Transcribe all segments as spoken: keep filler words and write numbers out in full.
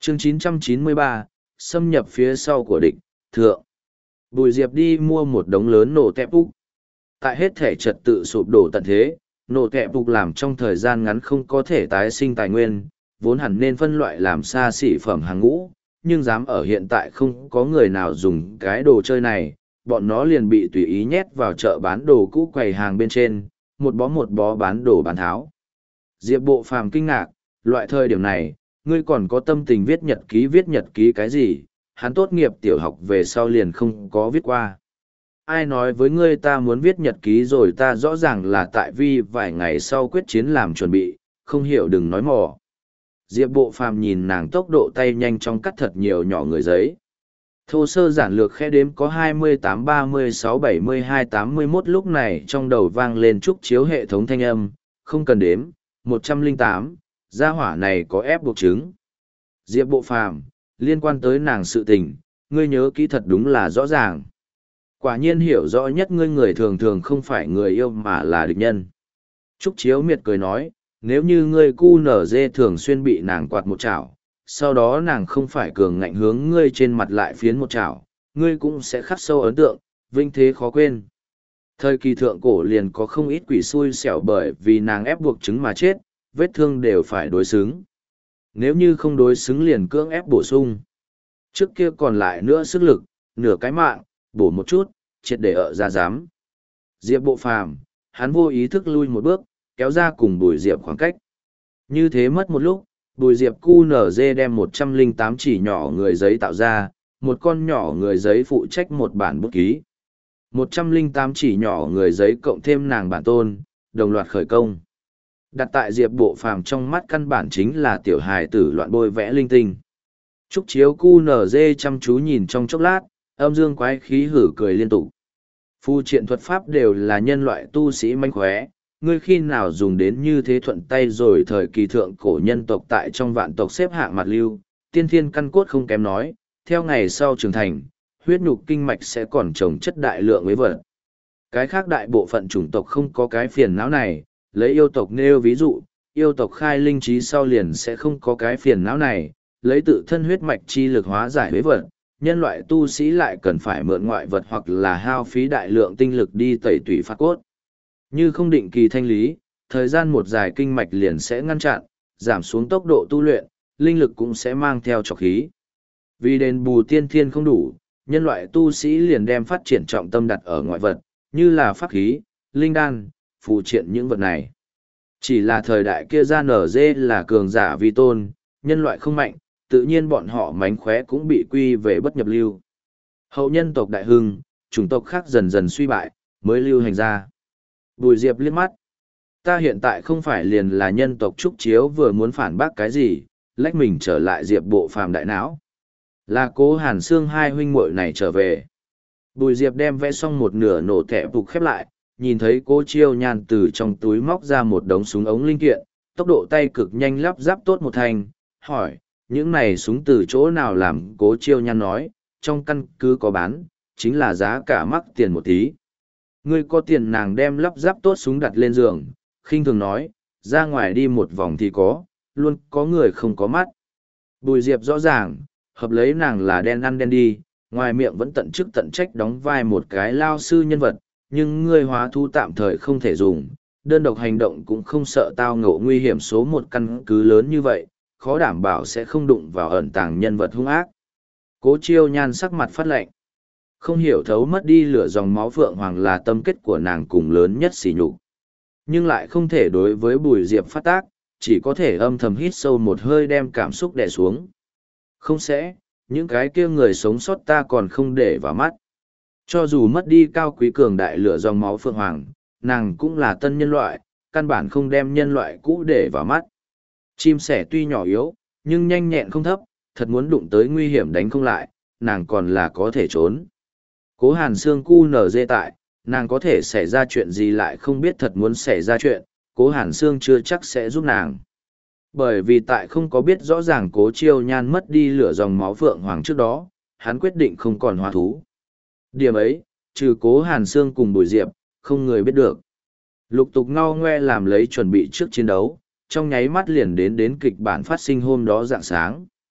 chương chín trăm chín mươi ba, xâm nhập phía sau của địch, thượng. Bùi Diệp đi mua một đống lớn nổ tẹp úc. Tại hết thể trật tự sụp đổ tận thế, nổ tẹp úc làm trong thời gian ngắn không có thể tái sinh tài nguyên, vốn hẳn nên phân loại làm xa xỉ phẩm hàng ngũ, nhưng dám ở hiện tại không có người nào dùng cái đồ chơi này, bọn nó liền bị tùy ý nhét vào chợ bán đồ cũ quầy hàng bên trên, một bó một bó bán đồ bán tháo. Diệp Bộ Phàm kinh ngạc, loại thời điểm này, ngươi còn có tâm tình viết nhật ký viết nhật ký cái gì, hắn tốt nghiệp tiểu học về sau liền không có viết qua. Ai nói với ngươi ta muốn viết nhật ký rồi, ta rõ ràng là tại vì vài ngày sau quyết chiến làm chuẩn bị, không hiểu đừng nói mò. Diệp Bộ Phàm nhìn nàng tốc độ tay nhanh chóng cắt thật nhiều nhỏ người giấy. Thô sơ giản lược khe đếm có hai mươi tám, ba mươi sáu, bảy mươi hai, tám mươi mốt, lúc này trong đầu vang lên trúc chiếu hệ thống thanh âm, không cần đếm, một trăm lẻ tám, gia hỏa này có ép buộc chứng. Diệp Bộ Phàm, liên quan tới nàng sự tình, ngươi nhớ kỹ thật đúng là rõ ràng. Quả nhiên hiểu rõ nhất ngươi người thường thường không phải người yêu mà là địch nhân. Trúc Chiếu miệt cười nói, nếu như ngươi cu nở dê thường xuyên bị nàng quạt một chảo, sau đó nàng không phải cường ngạnh hướng ngươi trên mặt lại phiến một chảo, ngươi cũng sẽ khắc sâu ấn tượng, vinh thế khó quên. Thời kỳ thượng cổ liền có không ít quỷ xui xẻo bởi vì nàng ép buộc chứng mà chết, vết thương đều phải đối xứng. Nếu như không đối xứng liền cưỡng ép bổ sung. Trước kia còn lại nữa sức lực, nửa cái mạng, bổ một chút, triệt để ở ra giám. Diệp Bộ Phàm, hắn vô ý thức lui một bước, kéo ra cùng Bùi Diệp khoảng cách. Như thế mất một lúc, Bùi Diệp cu nở dê đem một trăm lẻ tám chỉ nhỏ người giấy tạo ra, một con nhỏ người giấy phụ trách một bản bút ký. một trăm lẻ tám chỉ nhỏ người giấy cộng thêm nàng bản tôn, đồng loạt khởi công. Đặt tại Diệp Bộ Phàm trong mắt căn bản chính là tiểu hài tử loạn bôi vẽ linh tinh. Trúc Chiếu cu nở dê chăm chú nhìn trong chốc lát, âm dương quái khí hử cười liên tục. Phu triện thuật pháp đều là nhân loại tu sĩ manh khóe, ngươi khi nào dùng đến như thế thuận tay rồi. Thời kỳ thượng cổ nhân tộc tại trong vạn tộc xếp hạng mặt lưu, tiên thiên căn cốt không kém nói, theo ngày sau trưởng thành, huyết nhục kinh mạch sẽ còn trồng chất đại lượng với vật. Cái khác đại bộ phận chủng tộc không có cái phiền não này, lấy yêu tộc nêu ví dụ, yêu tộc khai linh trí sau liền sẽ không có cái phiền não này, lấy tự thân huyết mạch chi lực hóa giải với vật. Nhân loại tu sĩ lại cần phải mượn ngoại vật hoặc là hao phí đại lượng tinh lực đi tẩy tủy phát cốt. Như không định kỳ thanh lý, thời gian một dài kinh mạch liền sẽ ngăn chặn, giảm xuống tốc độ tu luyện, linh lực cũng sẽ mang theo trọc khí. Vì đền bù tiên thiên không đủ, nhân loại tu sĩ liền đem phát triển trọng tâm đặt ở ngoại vật, như là pháp khí, linh đan, phù triện những vật này. Chỉ là thời đại kia ra nở dê là cường giả vi tôn, nhân loại không mạnh, tự nhiên bọn họ mánh khóe cũng bị quy về bất nhập lưu. Hậu nhân tộc đại hưng, chủng tộc khác dần dần suy bại, mới lưu hành ra. Bùi Diệp liếc mắt. Ta hiện tại không phải liền là nhân tộc Trúc Chiếu vừa muốn phản bác cái gì, lách mình trở lại Diệp Bộ Phàm đại não. Là Cố Hàn Sương hai huynh muội này trở về. Bùi Diệp đem vẽ xong một nửa nổ thẻ phục khép lại, nhìn thấy Cố Chiêu Nhan từ trong túi móc ra một đống súng ống linh kiện, tốc độ tay cực nhanh lắp ráp tốt một thành, hỏi, những này súng từ chỗ nào làm? Cố Chiêu Nhan nói, trong căn cứ có bán, chính là giá cả mắc tiền một tí. Ngươi có tiền? Nàng đem lắp ráp tốt súng đặt lên giường, khinh thường nói, ra ngoài đi một vòng thì có, luôn có người không có mắt. Bùi Diệp rõ ràng, hợp lấy nàng là đen ăn đen đi, ngoài miệng vẫn tận chức tận trách đóng vai một cái lao sư nhân vật, nhưng ngươi hóa thú tạm thời không thể dùng, đơn độc hành động cũng không sợ tao ngộ nguy hiểm. Số một căn cứ lớn như vậy, khó đảm bảo sẽ không đụng vào ẩn tàng nhân vật hung ác. Cố Chiêu Nhan sắc mặt phát lạnh. Không hiểu thấu mất đi lửa dòng máu Phượng Hoàng là tâm kết của nàng cùng lớn nhất sỉ nhục. Nhưng lại không thể đối với Bùi Diệp phát tác, chỉ có thể âm thầm hít sâu một hơi đem cảm xúc đè xuống. Không sẽ, những cái kia người sống sót ta còn không để vào mắt. Cho dù mất đi cao quý cường đại lửa dòng máu Phượng Hoàng, nàng cũng là tân nhân loại, căn bản không đem nhân loại cũ để vào mắt. Chim sẻ tuy nhỏ yếu, nhưng nhanh nhẹn không thấp, thật muốn đụng tới nguy hiểm đánh không lại, nàng còn là có thể trốn. Cố Hàn Sương cu nở dê tại, nàng có thể xảy ra chuyện gì lại không biết thật muốn xảy ra chuyện, Cố Hàn Sương chưa chắc sẽ giúp nàng. Bởi vì tại không có biết rõ ràng Cố Chiêu Nhan mất đi lửa dòng máu Phượng Hoàng trước đó, hắn quyết định không còn hóa thú. Điểm ấy, trừ Cố Hàn Sương cùng Bùi Diệp, không người biết được. Lục tục ngao ngoe làm lấy chuẩn bị trước chiến đấu, trong nháy mắt liền đến đến kịch bản phát sinh hôm đó rạng sáng.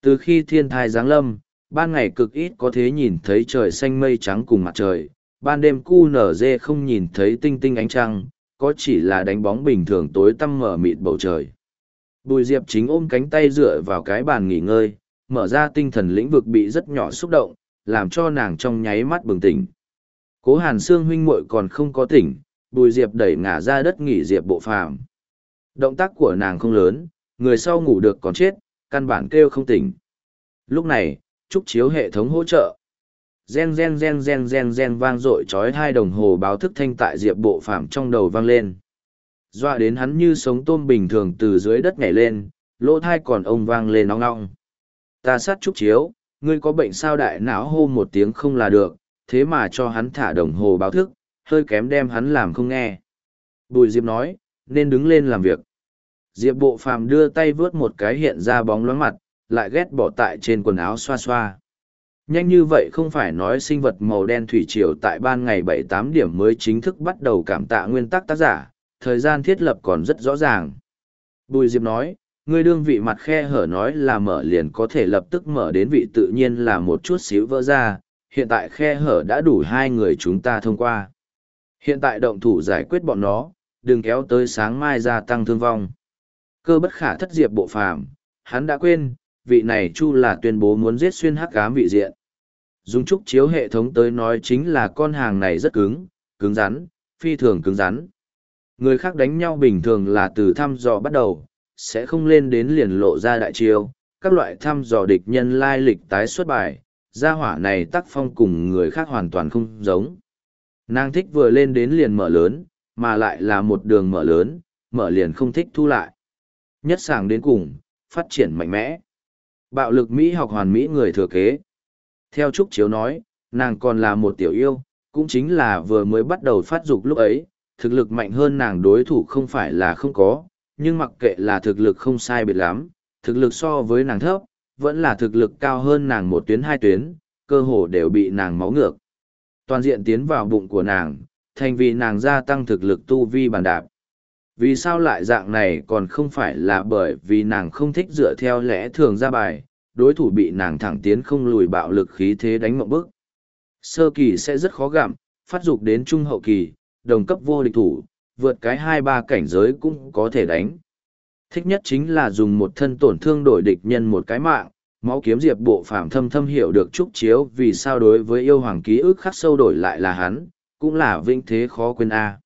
Từ khi thiên thai giáng lâm, ban ngày cực ít có thế nhìn thấy trời xanh mây trắng cùng mặt trời, ban đêm cu nở dê không nhìn thấy tinh tinh ánh trăng, có chỉ là đánh bóng bình thường tối tăm mở mịt bầu trời. Bùi Diệp chính ôm cánh tay dựa vào cái bàn nghỉ ngơi, mở ra tinh thần lĩnh vực bị rất nhỏ xúc động, làm cho nàng trong nháy mắt bừng tỉnh. Cố Hàn Sương huynh muội còn không có tỉnh, Bùi Diệp đẩy ngả ra đất nghỉ Diệp Bộ Phàm. Động tác của nàng không lớn, người sau ngủ được còn chết, căn bản kêu không tỉnh. Lúc này, trúc chiếu hệ thống hỗ trợ. Gen gen gen gen gen gen vang dội chói hai đồng hồ báo thức thanh tại Diệp Bộ Phàm trong đầu vang lên. Doa đến hắn như sống tôm bình thường từ dưới đất nhảy lên, lỗ thai còn ông vang lên nóng nóng. Ta sát trúc chiếu, ngươi có bệnh sao đại não hô một tiếng không là được, thế mà cho hắn thả đồng hồ báo thức, hơi kém đem hắn làm không nghe. Bùi Diệp nói, nên đứng lên làm việc. Diệp Bộ Phàm đưa tay vướt một cái hiện ra bóng loáng mặt, lại ghét bỏ tại trên quần áo xoa xoa. Nhanh như vậy không phải nói sinh vật màu đen thủy triều tại ban ngày bảy tám điểm mới chính thức bắt đầu cảm tạ nguyên tắc tác giả, thời gian thiết lập còn rất rõ ràng. Bùi Diệp nói, ngươi đương vị mặt khe hở nói là mở liền có thể lập tức mở đến vị tự nhiên là một chút xíu vỡ ra, hiện tại khe hở đã đủ hai người chúng ta thông qua. Hiện tại động thủ giải quyết bọn nó, đừng kéo tới sáng mai gia tăng thương vong. Cơ bất khả thất Diệp Bộ Phàm, hắn đã quên, vị này Chu là tuyên bố muốn giết xuyên hắc ám vị diện. Dùng trúc chiếu hệ thống tới nói chính là con hàng này rất cứng, cứng rắn, phi thường cứng rắn. Người khác đánh nhau bình thường là từ thăm dò bắt đầu, sẽ không lên đến liền lộ ra đại chiêu, các loại thăm dò địch nhân lai lịch tái xuất bài, gia hỏa này tác phong cùng người khác hoàn toàn không giống. Nàng thích vừa lên đến liền mở lớn, mà lại là một đường mở lớn, mở liền không thích thu lại. Nhất sàng đến cùng, phát triển mạnh mẽ. Bạo lực Mỹ học hoàn Mỹ người thừa kế. Theo Trúc Chiếu nói, nàng còn là một tiểu yêu, cũng chính là vừa mới bắt đầu phát dục lúc ấy, thực lực mạnh hơn nàng đối thủ không phải là không có, nhưng mặc kệ là thực lực không sai biệt lắm, thực lực so với nàng thấp, vẫn là thực lực cao hơn nàng một tuyến hai tuyến, cơ hồ đều bị nàng máu ngược. Toàn diện tiến vào bụng của nàng, thành vì nàng gia tăng thực lực tu vi bàn đạp. Vì sao lại dạng này còn không phải là bởi vì nàng không thích dựa theo lẽ thường ra bài, đối thủ bị nàng thẳng tiến không lùi bạo lực khí thế đánh mộng bức. Sơ kỳ sẽ rất khó gặm, phát dục đến trung hậu kỳ, đồng cấp vô địch thủ, vượt cái hai ba cảnh giới cũng có thể đánh. Thích nhất chính là dùng một thân tổn thương đổi địch nhân một cái mạng, máu kiếm Diệp Bộ Phàm thâm thâm hiểu được Trúc Chiếu vì sao đối với yêu hoàng ký ức khắc sâu đổi lại là hắn, cũng là vinh thế khó quên a.